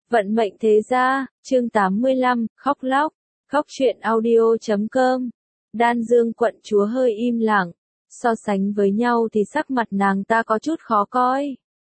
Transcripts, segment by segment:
Vận mệnh thế gia, chương 85, khóc lóc, khóc truyện audio.com. Đan Dương quận chúa hơi im lặng, so sánh với nhau thì sắc mặt nàng ta có chút khó coi.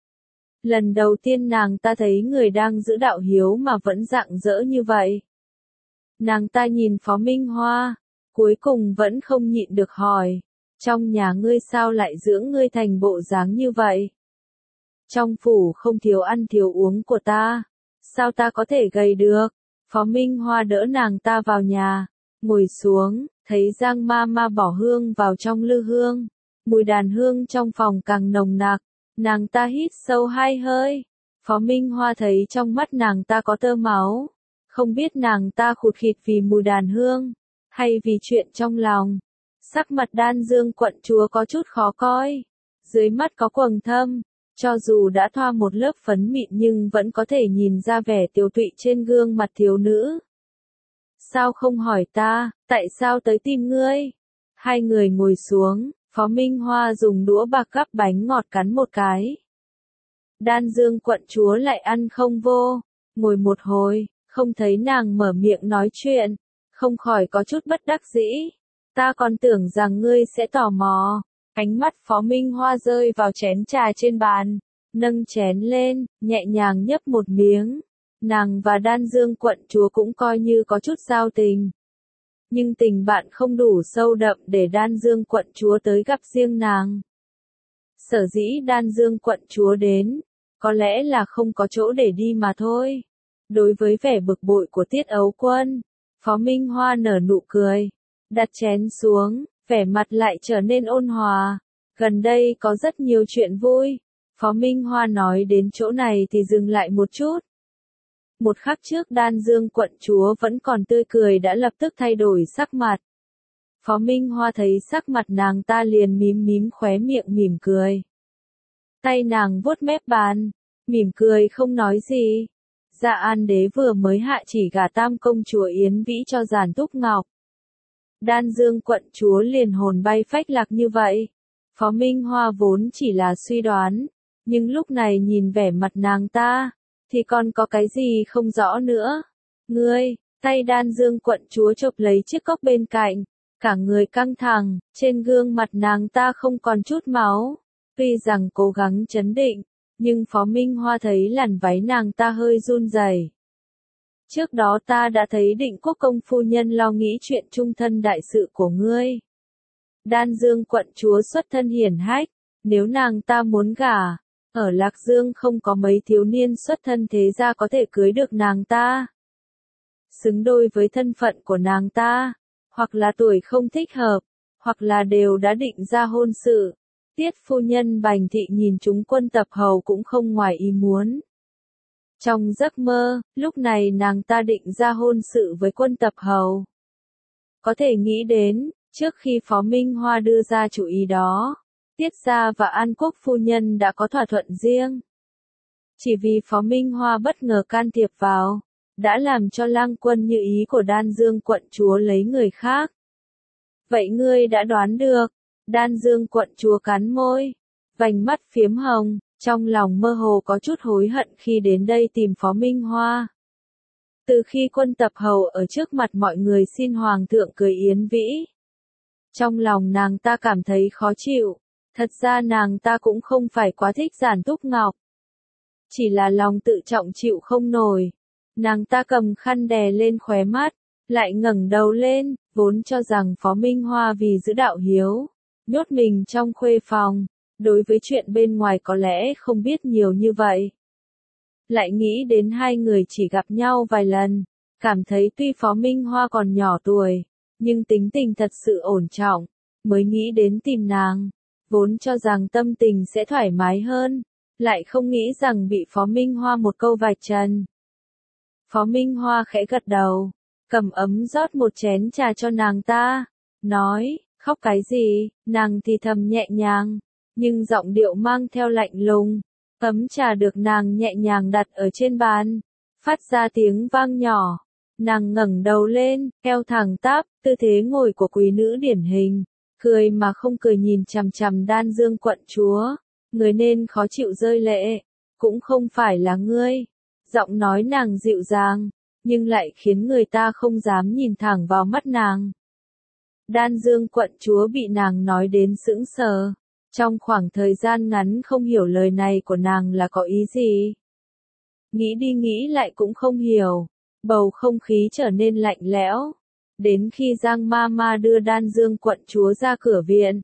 Lần đầu tiên nàng ta thấy người đang giữ đạo hiếu mà vẫn rạng rỡ như vậy. Nàng ta nhìn Phó Minh Hoa, cuối cùng vẫn không nhịn được hỏi, trong nhà ngươi sao lại dưỡng ngươi thành bộ dáng như vậy? Trong phủ không thiếu ăn thiếu uống của ta, sao ta có thể gầy được? Phó Minh Hoa đỡ nàng ta vào nhà, ngồi xuống, thấy Giang ma bỏ hương vào trong lư hương, mùi đàn hương trong phòng càng nồng nặc, nàng ta hít sâu 2 hơi. Phó Minh Hoa thấy trong mắt nàng ta có tơ máu, không biết nàng ta khụt khịt vì mùi đàn hương, hay vì chuyện trong lòng. Sắc mặt Đan Dương quận chúa có chút khó coi, dưới mắt có quầng thâm, cho dù đã thoa một lớp phấn mịn nhưng vẫn có thể nhìn ra vẻ tiều tụy trên gương mặt thiếu nữ. Sao không hỏi ta, tại sao tới tìm ngươi? Hai người ngồi xuống, Phó Minh Hoa dùng đũa bạc gắp bánh ngọt cắn một cái. Đan Dương quận chúa lại ăn không vô, ngồi một hồi, không thấy nàng mở miệng nói chuyện, không khỏi có chút bất đắc dĩ. Ta còn tưởng rằng ngươi sẽ tò mò. Ánh mắt Phó Minh Hoa rơi vào chén trà trên bàn, nâng chén lên, nhẹ nhàng nhấp một miếng. Nàng và Đan Dương quận chúa cũng coi như có chút giao tình. Nhưng tình bạn không đủ sâu đậm để Đan Dương quận chúa tới gặp riêng nàng. Sở dĩ Đan Dương quận chúa đến, có lẽ là không có chỗ để đi mà thôi. Đối với vẻ bực bội của Tiết Ấu Quân, Phó Minh Hoa nở nụ cười, đặt chén xuống, vẻ mặt lại trở nên ôn hòa. Gần đây có rất nhiều chuyện vui. Phó Minh Hoa nói đến chỗ này thì dừng lại một chút. Một khắc trước Đan Dương quận chúa vẫn còn tươi cười đã lập tức thay đổi sắc mặt. Phó Minh Hoa thấy sắc mặt nàng ta liền mím khóe miệng mỉm cười. Tay nàng vuốt mép bàn, mỉm cười không nói gì. Dạ An đế vừa mới hạ chỉ gả tam công chúa Yến Vĩ cho Giản Túc Ngọc. Đan Dương quận chúa liền hồn bay phách lạc như vậy. Phó Minh Hoa vốn chỉ là suy đoán, nhưng lúc này nhìn vẻ mặt nàng ta, thì còn có cái gì không rõ nữa. Ngươi, tay Đan Dương quận chúa chộp lấy chiếc cốc bên cạnh, cả người căng thẳng, trên gương mặt nàng ta không còn chút máu. Tuy rằng cố gắng trấn định, nhưng Phó Minh Hoa thấy làn váy nàng ta hơi run rẩy. Trước đó ta đã thấy Định Quốc công phu nhân lo nghĩ chuyện trung thân đại sự của ngươi. Đan Dương quận chúa xuất thân hiển hách, nếu nàng ta muốn gả, ở Lạc Dương không có mấy thiếu niên xuất thân thế gia có thể cưới được nàng ta. Xứng đôi với thân phận của nàng ta, hoặc là tuổi không thích hợp, hoặc là đều đã định ra hôn sự. Tiết phu nhân Bành Thị nhìn chúng Quân Tập Hầu cũng không ngoài ý muốn. Trong giấc mơ, lúc này nàng ta định ra hôn sự với Quân Tập Hầu. Có thể nghĩ đến, trước khi Phó Minh Hoa đưa ra chủ ý đó, Tiết gia và An Quốc phu nhân đã có thỏa thuận riêng. Chỉ vì Phó Minh Hoa bất ngờ can thiệp vào, đã làm cho Lang Quân như ý của Đan Dương quận chúa lấy người khác. Vậy ngươi đã đoán được? Đan Dương quận chúa cắn môi, vành mắt phiếm hồng, trong lòng mơ hồ có chút hối hận khi đến đây tìm Phó Minh Hoa. Từ khi Quân Tập Hầu ở trước mặt mọi người xin Hoàng thượng cưới Yến Vĩ, trong lòng nàng ta cảm thấy khó chịu. Thật ra nàng ta cũng không phải quá thích Giản Túc Ngọc, chỉ là lòng tự trọng chịu không nổi. Nàng ta cầm khăn đè lên khóe mắt, lại ngẩng đầu lên, vốn cho rằng Phó Minh Hoa vì giữ đạo hiếu, nhốt mình trong khuê phòng, đối với chuyện bên ngoài có lẽ không biết nhiều như vậy. Lại nghĩ đến hai người chỉ gặp nhau vài lần, cảm thấy tuy Phó Minh Hoa còn nhỏ tuổi, nhưng tính tình thật sự ổn trọng, mới nghĩ đến tìm nàng. Vốn cho rằng tâm tình sẽ thoải mái hơn, lại không nghĩ rằng bị Phó Minh Hoa một câu vạch trần. Phó Minh Hoa khẽ gật đầu, cầm ấm rót một chén trà cho nàng ta, nói, khóc cái gì? Nàng thì thầm nhẹ nhàng, nhưng giọng điệu mang theo lạnh lùng. Ấm trà được nàng nhẹ nhàng đặt ở trên bàn, phát ra tiếng vang nhỏ. Nàng ngẩng đầu lên, eo thẳng tắp, tư thế ngồi của quý nữ điển hình. Cười mà không cười nhìn chằm chằm Đan Dương quận chúa, người nên khó chịu rơi lệ, cũng không phải là ngươi. Giọng nói nàng dịu dàng, nhưng lại khiến người ta không dám nhìn thẳng vào mắt nàng. Đan Dương quận chúa bị nàng nói đến sững sờ. Trong khoảng thời gian ngắn không hiểu lời này của nàng là có ý gì. Nghĩ đi nghĩ lại cũng không hiểu. Bầu không khí trở nên lạnh lẽo. Đến khi Giang Mama đưa Đan Dương quận chúa ra cửa viện.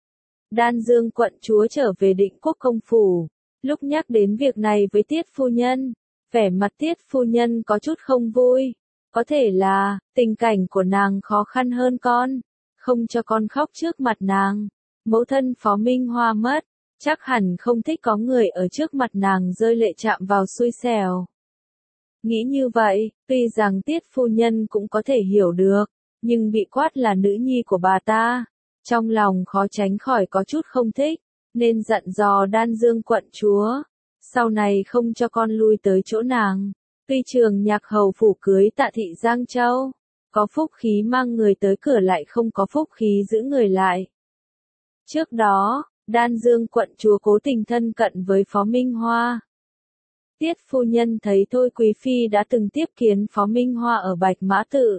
Đan Dương quận chúa trở về Định Quốc công phủ. Lúc nhắc đến việc này với Tiết phu nhân, vẻ mặt Tiết phu nhân có chút không vui. Có thể là, tình cảnh của nàng khó khăn hơn con. Không cho con khóc trước mặt nàng. Mẫu thân Phó Minh Hoa mất, chắc hẳn không thích có người ở trước mặt nàng rơi lệ chạm vào xui xẻo. Nghĩ như vậy, tuy rằng Tiết phu nhân cũng có thể hiểu được, nhưng bị quát là nữ nhi của bà ta. Trong lòng khó tránh khỏi có chút không thích, nên dặn dò Đan Dương quận chúa. Sau này không cho con lui tới chỗ nàng. Tuy Trường Nhạc hầu phủ cưới Tạ thị Giang Châu, có phúc khí mang người tới cửa lại không có phúc khí giữ người lại. Trước đó, Đan Dương quận chúa cố tình thân cận với Phó Minh Hoa. Tiết phu nhân thấy Thôi Quý Phi đã từng tiếp kiến Phó Minh Hoa ở Bạch Mã Tự.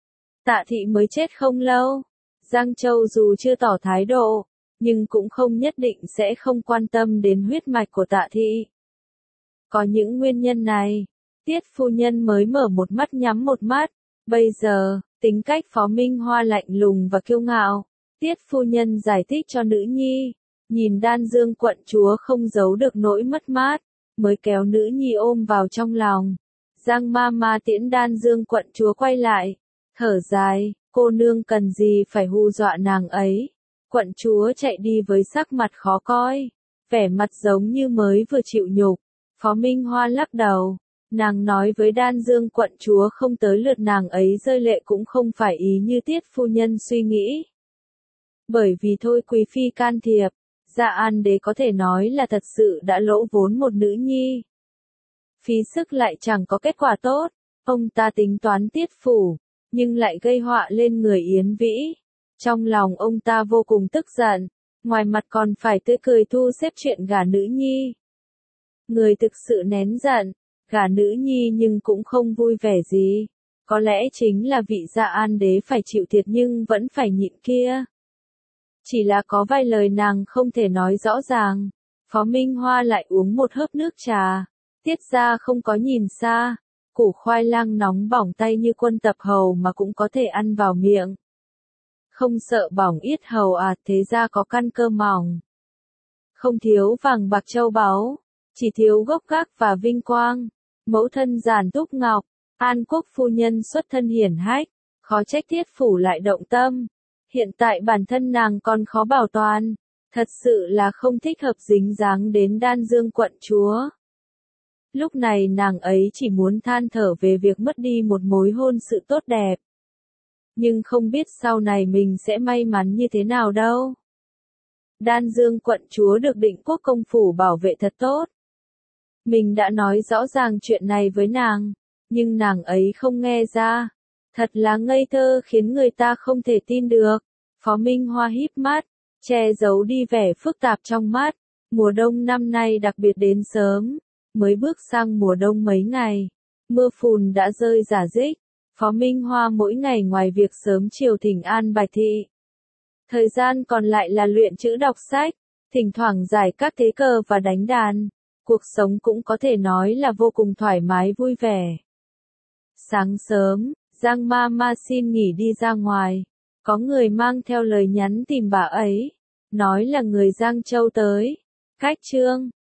Tạ thị mới chết không lâu. Giang Châu dù chưa tỏ thái độ, nhưng cũng không nhất định sẽ không quan tâm đến huyết mạch của Tạ thị. Có những nguyên nhân này, Tiết phu nhân mới mở một mắt nhắm một mắt. Bây giờ, tính cách Phó Minh Hoa lạnh lùng và kiêu ngạo. Tiết phu nhân giải thích cho nữ nhi, nhìn Đan Dương quận chúa không giấu được nỗi mất mát, mới kéo nữ nhi ôm vào trong lòng. Giang Mama tiễn Đan Dương quận chúa quay lại, thở dài, cô nương cần gì phải hù dọa nàng ấy. Quận chúa chạy đi với sắc mặt khó coi, vẻ mặt giống như mới vừa chịu nhục. Phó Minh Hoa lắc đầu, nàng nói với Đan Dương quận chúa không tới lượt nàng ấy rơi lệ cũng không phải ý như Tiết phu nhân suy nghĩ. Bởi vì Thôi Quý Phi can thiệp, Dạ An Đế có thể nói là thật sự đã lỗ vốn một nữ nhi. Phí sức lại chẳng có kết quả tốt, ông ta tính toán Tiết phủ, nhưng lại gây họa lên người Yến Vĩ. Trong lòng ông ta vô cùng tức giận, ngoài mặt còn phải tươi cười thu xếp chuyện gả nữ nhi. Người thực sự nén giận, gả nữ nhi nhưng cũng không vui vẻ gì. Có lẽ chính là vị Dạ An Đế phải chịu thiệt nhưng vẫn phải nhịn kia. Chỉ là có vài lời nàng không thể nói rõ ràng. Phó Minh Hoa lại uống một hớp nước trà. Tiết ra không có nhìn xa. Củ khoai lang nóng bỏng tay như quân tập hầu mà cũng có thể ăn vào miệng. Không sợ bỏng yết hầu à, thế ra có căn cơ mỏng. Không thiếu vàng bạc châu báu, chỉ thiếu gốc gác và vinh quang. Mẫu thân giản túc ngọc, An Quốc phu nhân xuất thân hiển hách, khó trách Tiết phủ lại động tâm. Hiện tại bản thân nàng còn khó bảo toàn, thật sự là không thích hợp dính dáng đến Đan Dương quận chúa. Lúc này nàng ấy chỉ muốn than thở về việc mất đi một mối hôn sự tốt đẹp. Nhưng không biết sau này mình sẽ may mắn như thế nào đâu. Đan Dương quận chúa được Định Quốc công phủ bảo vệ thật tốt. Mình đã nói rõ ràng chuyện này với nàng, nhưng nàng ấy không nghe ra. Thật là ngây thơ khiến người ta không thể tin được. Phó Minh Hoa híp mắt, che giấu đi vẻ phức tạp trong mắt. Mùa đông năm nay đặc biệt đến sớm, mới bước sang mùa đông mấy ngày. Mưa phùn đã rơi rả rích. Phó Minh Hoa mỗi ngày ngoài việc sớm chiều thỉnh an bài thị. Thời gian còn lại là luyện chữ đọc sách, thỉnh thoảng giải các thế cờ và đánh đàn. Cuộc sống cũng có thể nói là vô cùng thoải mái vui vẻ. Sáng sớm, Giang Mama xin nghỉ đi ra ngoài. Có người mang theo lời nhắn tìm bà ấy, nói là người Giang Châu tới. Cách chương